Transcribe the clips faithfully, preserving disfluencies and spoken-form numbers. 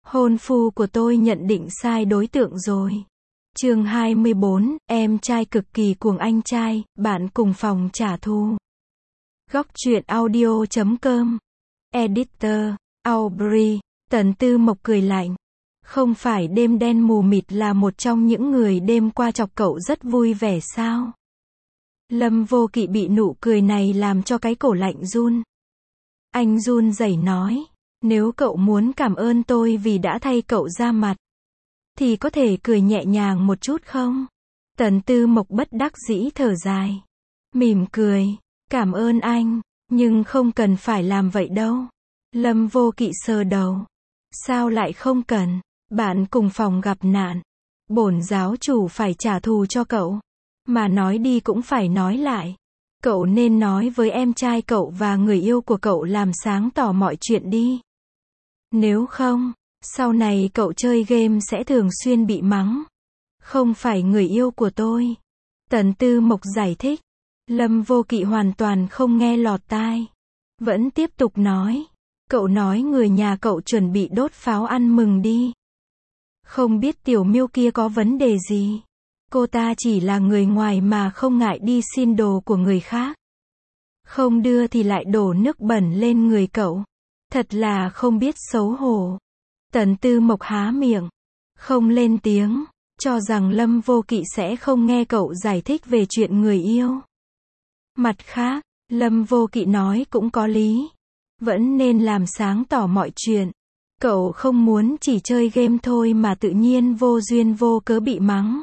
Hôn phu của tôi nhận định sai đối tượng rồi. Chương hai mươi bốn, em trai cực kỳ cuồng anh trai, bạn cùng phòng trả thù. Góc truyện audio chấm com. Editor, Aubrey. Tần Tư Mộc cười lạnh. Không phải đêm đen mù mịt là một trong những người đêm qua chọc cậu rất vui vẻ sao? Lâm Vô Kỵ bị nụ cười này làm cho cái cổ lạnh run. Anh run rẩy nói, nếu cậu muốn cảm ơn tôi vì đã thay cậu ra mặt, thì có thể cười nhẹ nhàng một chút không? Tần Tư Mộc bất đắc dĩ thở dài. Mỉm cười, cảm ơn anh, nhưng không cần phải làm vậy đâu. Lâm Vô Kỵ sờ đầu. Sao lại không cần? Bạn cùng phòng gặp nạn. Bổn giáo chủ phải trả thù cho cậu. Mà nói đi cũng phải nói lại. Cậu nên nói với em trai cậu và người yêu của cậu làm sáng tỏ mọi chuyện đi. Nếu không, sau này cậu chơi game sẽ thường xuyên bị mắng. Không phải người yêu của tôi. Tần Tư Mộc giải thích. Lâm Vô Kỵ hoàn toàn không nghe lọt tai. Vẫn tiếp tục nói. Cậu nói người nhà cậu chuẩn bị đốt pháo ăn mừng đi. Không biết tiểu miêu kia có vấn đề gì. Cô ta chỉ là người ngoài mà không ngại đi xin đồ của người khác. Không đưa thì lại đổ nước bẩn lên người cậu. Thật là không biết xấu hổ. Tần Tư Mộc há miệng. Không lên tiếng. Cho rằng Lâm Vô Kỵ sẽ không nghe cậu giải thích về chuyện người yêu. Mặt khác, Lâm Vô Kỵ nói cũng có lý. Vẫn nên làm sáng tỏ mọi chuyện. Cậu không muốn chỉ chơi game thôi mà tự nhiên vô duyên vô cớ bị mắng.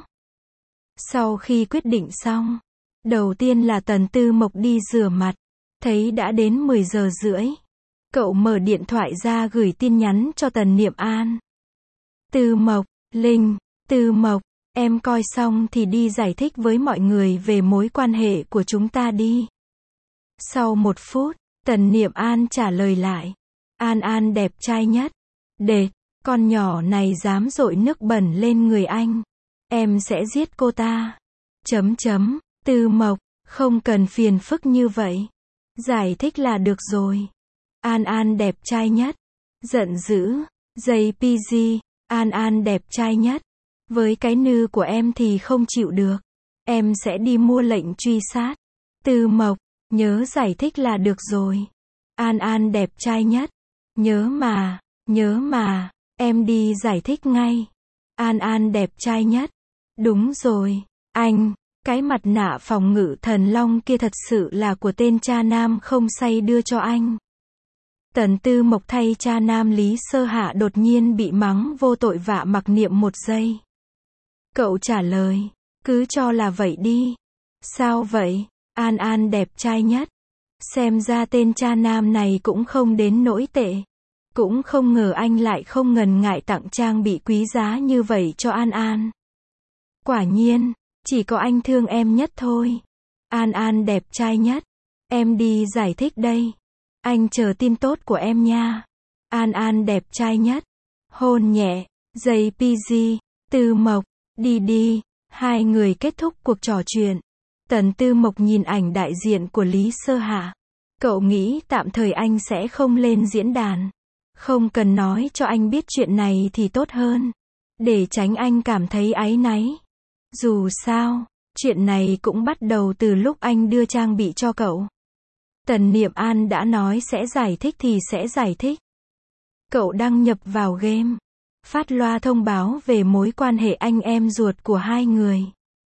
Sau khi quyết định xong, đầu tiên là Tần Tư Mộc đi rửa mặt. Thấy đã đến mười giờ rưỡi. Cậu mở điện thoại ra gửi tin nhắn cho Tần Niệm An. Tư Mộc, Linh, Tư Mộc, em coi xong thì đi giải thích với mọi người về mối quan hệ của chúng ta đi. Sau một phút, Tần Niệm An trả lời lại. An An đẹp trai nhất. Đệt, con nhỏ này dám dội nước bẩn lên người anh. Em sẽ giết cô ta. Chấm chấm, Tư Mộc, không cần phiền phức như vậy. Giải thích là được rồi. An An đẹp trai nhất. Giận dữ, jay pê giê, An An đẹp trai nhất. Với cái nư của em thì không chịu được. Em sẽ đi mua lệnh truy sát. Tư Mộc, nhớ giải thích là được rồi. An An đẹp trai nhất. Nhớ mà, nhớ mà, em đi giải thích ngay. An An đẹp trai nhất. Đúng rồi, anh, cái mặt nạ phòng ngự thần long kia thật sự là của tên cha nam không say đưa cho anh. Tần Tư Mộc thay cha nam Lý Sơ Hạ đột nhiên bị mắng vô tội vạ mặc niệm một giây. Cậu trả lời, cứ cho là vậy đi. Sao vậy? An An đẹp trai nhất. Xem ra tên cha nam này cũng không đến nỗi tệ. Cũng không ngờ anh lại không ngần ngại tặng trang bị quý giá như vậy cho An An. Quả nhiên, chỉ có anh thương em nhất thôi. An An đẹp trai nhất. Em đi giải thích đây. Anh chờ tin tốt của em nha. An An đẹp trai nhất. Hôn nhẹ, jay pê giê, Tư Mộc, đi đi. Hai người kết thúc cuộc trò chuyện. Tần Tư Mộc nhìn ảnh đại diện của Lý Sơ Hạ. Cậu nghĩ tạm thời anh sẽ không lên diễn đàn. Không cần nói cho anh biết chuyện này thì tốt hơn. Để tránh anh cảm thấy áy náy. Dù sao, chuyện này cũng bắt đầu từ lúc anh đưa trang bị cho cậu. Tần Niệm An đã nói sẽ giải thích thì sẽ giải thích. Cậu đăng nhập vào game. Phát loa thông báo về mối quan hệ anh em ruột của hai người.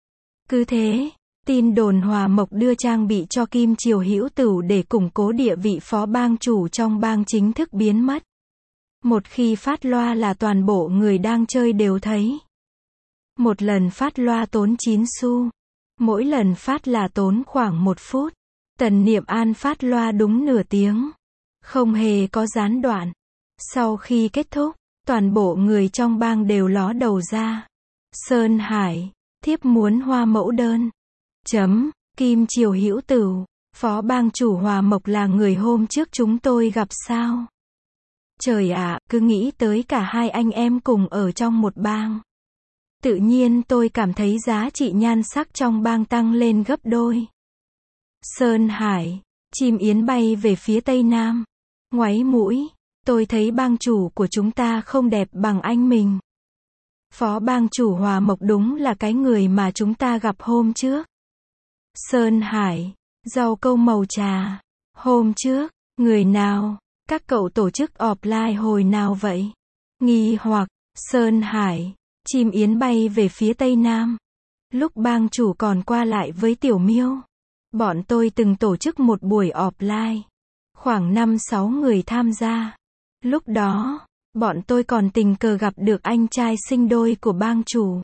Cứ thế, tin đồn Hòa Mộc đưa trang bị cho Kim Triều Hữu Tửu để củng cố địa vị phó bang chủ trong bang chính thức biến mất. Một khi phát loa là toàn bộ người đang chơi đều thấy. Một lần phát loa tốn chín xu. Mỗi lần phát là tốn khoảng một phút. Tần Niệm An phát loa đúng nửa tiếng. Không hề có gián đoạn. Sau khi kết thúc, toàn bộ người trong bang đều ló đầu ra. Sơn Hải, thiếp muốn hoa mẫu đơn. Chấm, Kim Triều Hữu Tửu, phó bang chủ Hòa Mộc là người hôm trước chúng tôi gặp sao? Trời ạ, cứ nghĩ tới cả hai anh em cùng ở trong một bang. Tự nhiên tôi cảm thấy giá trị nhan sắc trong bang tăng lên gấp đôi. Sơn Hải, chim yến bay về phía tây nam. Ngoáy mũi, Tôi thấy bang chủ của chúng ta không đẹp bằng anh mình. Phó bang chủ Hòa Mộc đúng là cái người mà chúng ta gặp hôm trước. Sơn Hải, rau câu màu trà. Hôm trước, người nào? Các cậu tổ chức offline hồi nào vậy? Nghi hoặc, Sơn Hải, chim yến bay về phía tây nam. Lúc bang chủ còn qua lại với Tiểu Miêu, bọn tôi từng tổ chức một buổi offline. Khoảng năm sáu người tham gia. Lúc đó, bọn tôi còn tình cờ gặp được anh trai sinh đôi của bang chủ.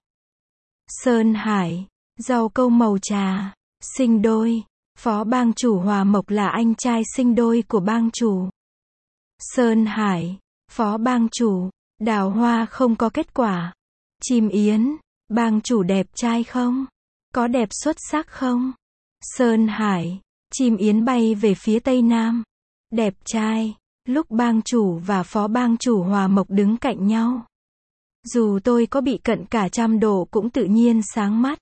Sơn Hải, rau câu màu trà, sinh đôi. Phó bang chủ Hòa Mộc là anh trai sinh đôi của bang chủ. Sơn Hải, phó bang chủ, đào hoa không có kết quả. Chim yến, bang chủ đẹp trai không? Có đẹp xuất sắc không? Sơn Hải, chim yến bay về phía tây nam. Đẹp trai. Lúc bang chủ và phó bang chủ Hòa Mộc đứng cạnh nhau, dù tôi có bị cận cả trăm độ cũng tự nhiên sáng mắt.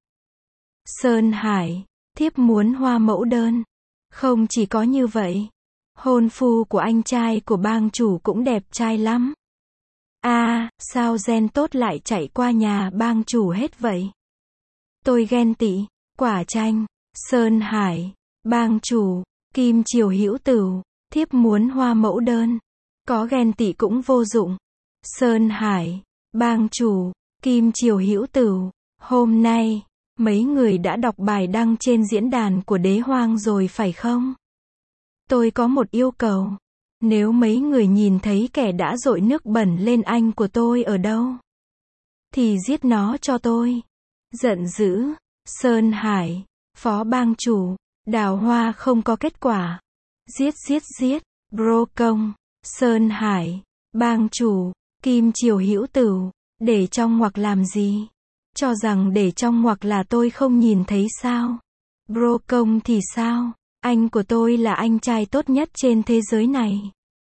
Sơn Hải, thiếp muốn hoa mẫu đơn. Không chỉ có như vậy, hôn phu của anh trai của bang chủ cũng đẹp trai lắm. A, à, sao gen tốt lại chạy qua nhà bang chủ hết vậy? Tôi ghen tị. Quả chanh. Sơn Hải, bang chủ, Kim Triều Hữu Tửu, thiếp muốn hoa mẫu đơn. Có ghen tị cũng vô dụng. Sơn Hải, bang chủ, Kim Triều Hữu Tửu, hôm nay, mấy người đã đọc bài đăng trên diễn đàn của Đế Hoang rồi phải không? Tôi có một yêu cầu. Nếu mấy người nhìn thấy kẻ đã dội nước bẩn lên anh của tôi ở đâu, thì giết nó cho tôi. Giận dữ. Sơn Hải, phó bang chủ, đào hoa không có kết quả. Giết giết giết. Bro công. Sơn Hải, bang chủ, Kim Triều Hữu Tửu, để trong ngoặc làm gì? Cho rằng để trong ngoặc là tôi không nhìn thấy sao? Bro công thì sao? Anh của tôi là anh trai tốt nhất trên thế giới này.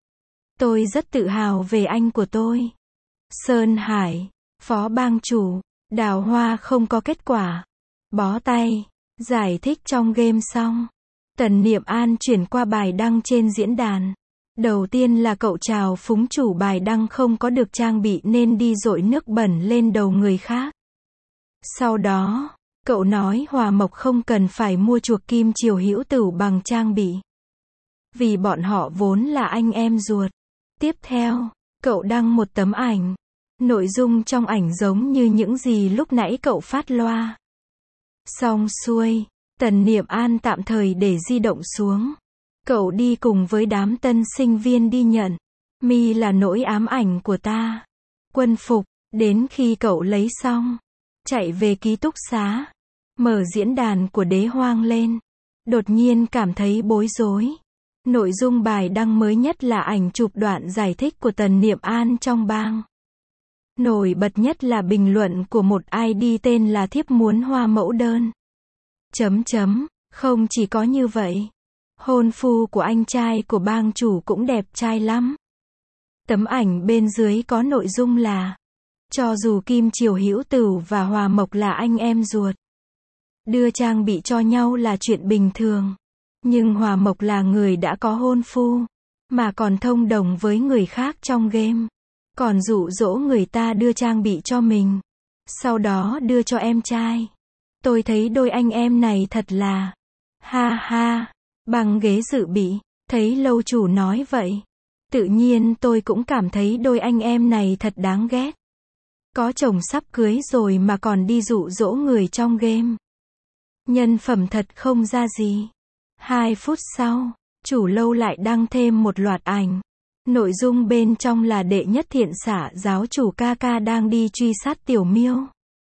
Tôi rất tự hào về anh của tôi. Sơn Hải, phó bang chủ, đào hoa không có kết quả. Bó tay. Giải thích trong game xong, Tần Niệm An chuyển qua bài đăng trên diễn đàn. Đầu tiên là cậu chào phúng chủ bài đăng không có được trang bị nên đi dội nước bẩn lên đầu người khác. Sau đó, cậu nói Hòa Mộc không cần phải mua chuộc Kim Triều Hữu Tửu bằng trang bị, vì bọn họ vốn là anh em ruột. Tiếp theo, cậu đăng một tấm ảnh. Nội dung trong ảnh giống như những gì lúc nãy cậu phát loa. Xong xuôi, Tần Niệm An tạm thời để di động xuống. Cậu đi cùng với đám tân sinh viên đi nhận. Mi là nỗi ám ảnh của ta. Quân phục, đến khi cậu lấy xong, chạy về ký túc xá, mở diễn đàn của Đế Hoang lên. Đột nhiên cảm thấy bối rối. Nội dung bài đăng mới nhất là ảnh chụp đoạn giải thích của Tần Niệm An trong bang. Nổi bật nhất là bình luận của một i đê tên là thiếp muốn hoa mẫu đơn. Chấm chấm, không chỉ có như vậy. Hôn phu của anh trai của bang chủ cũng đẹp trai lắm. Tấm ảnh bên dưới có nội dung là, cho dù Kim Triều Hữu Tửu và Hòa Mộc là anh em ruột, đưa trang bị cho nhau là chuyện bình thường. Nhưng Hòa Mộc là người đã có hôn phu, mà còn thông đồng với người khác trong game. Còn dụ dỗ người ta đưa trang bị cho mình, sau đó đưa cho em trai. Tôi thấy đôi anh em này thật là, ha ha, bằng ghế dự bị, thấy lâu chủ nói vậy. Tự nhiên tôi cũng cảm thấy đôi anh em này thật đáng ghét. Có chồng sắp cưới rồi mà còn đi dụ dỗ người trong game. Nhân phẩm thật không ra gì. Hai phút sau, chủ lâu lại đăng thêm một loạt ảnh. Nội dung bên trong là đệ nhất thiện xả giáo chủ ca ca đang đi truy sát Tiểu Miêu.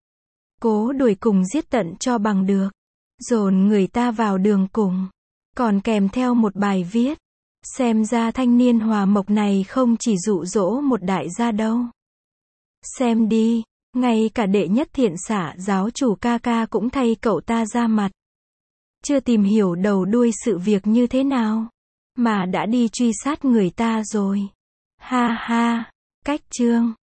Cố đuổi cùng giết tận cho bằng được. Dồn người ta vào đường cùng. Còn kèm theo một bài viết. Xem ra thanh niên Hòa Mộc này không chỉ dụ dỗ một đại gia đâu. Xem đi, ngay cả đệ nhất thiện xả giáo chủ ca ca cũng thay cậu ta ra mặt. Chưa tìm hiểu đầu đuôi sự việc như thế nào, mà đã đi truy sát người ta rồi. Ha ha, cách chương.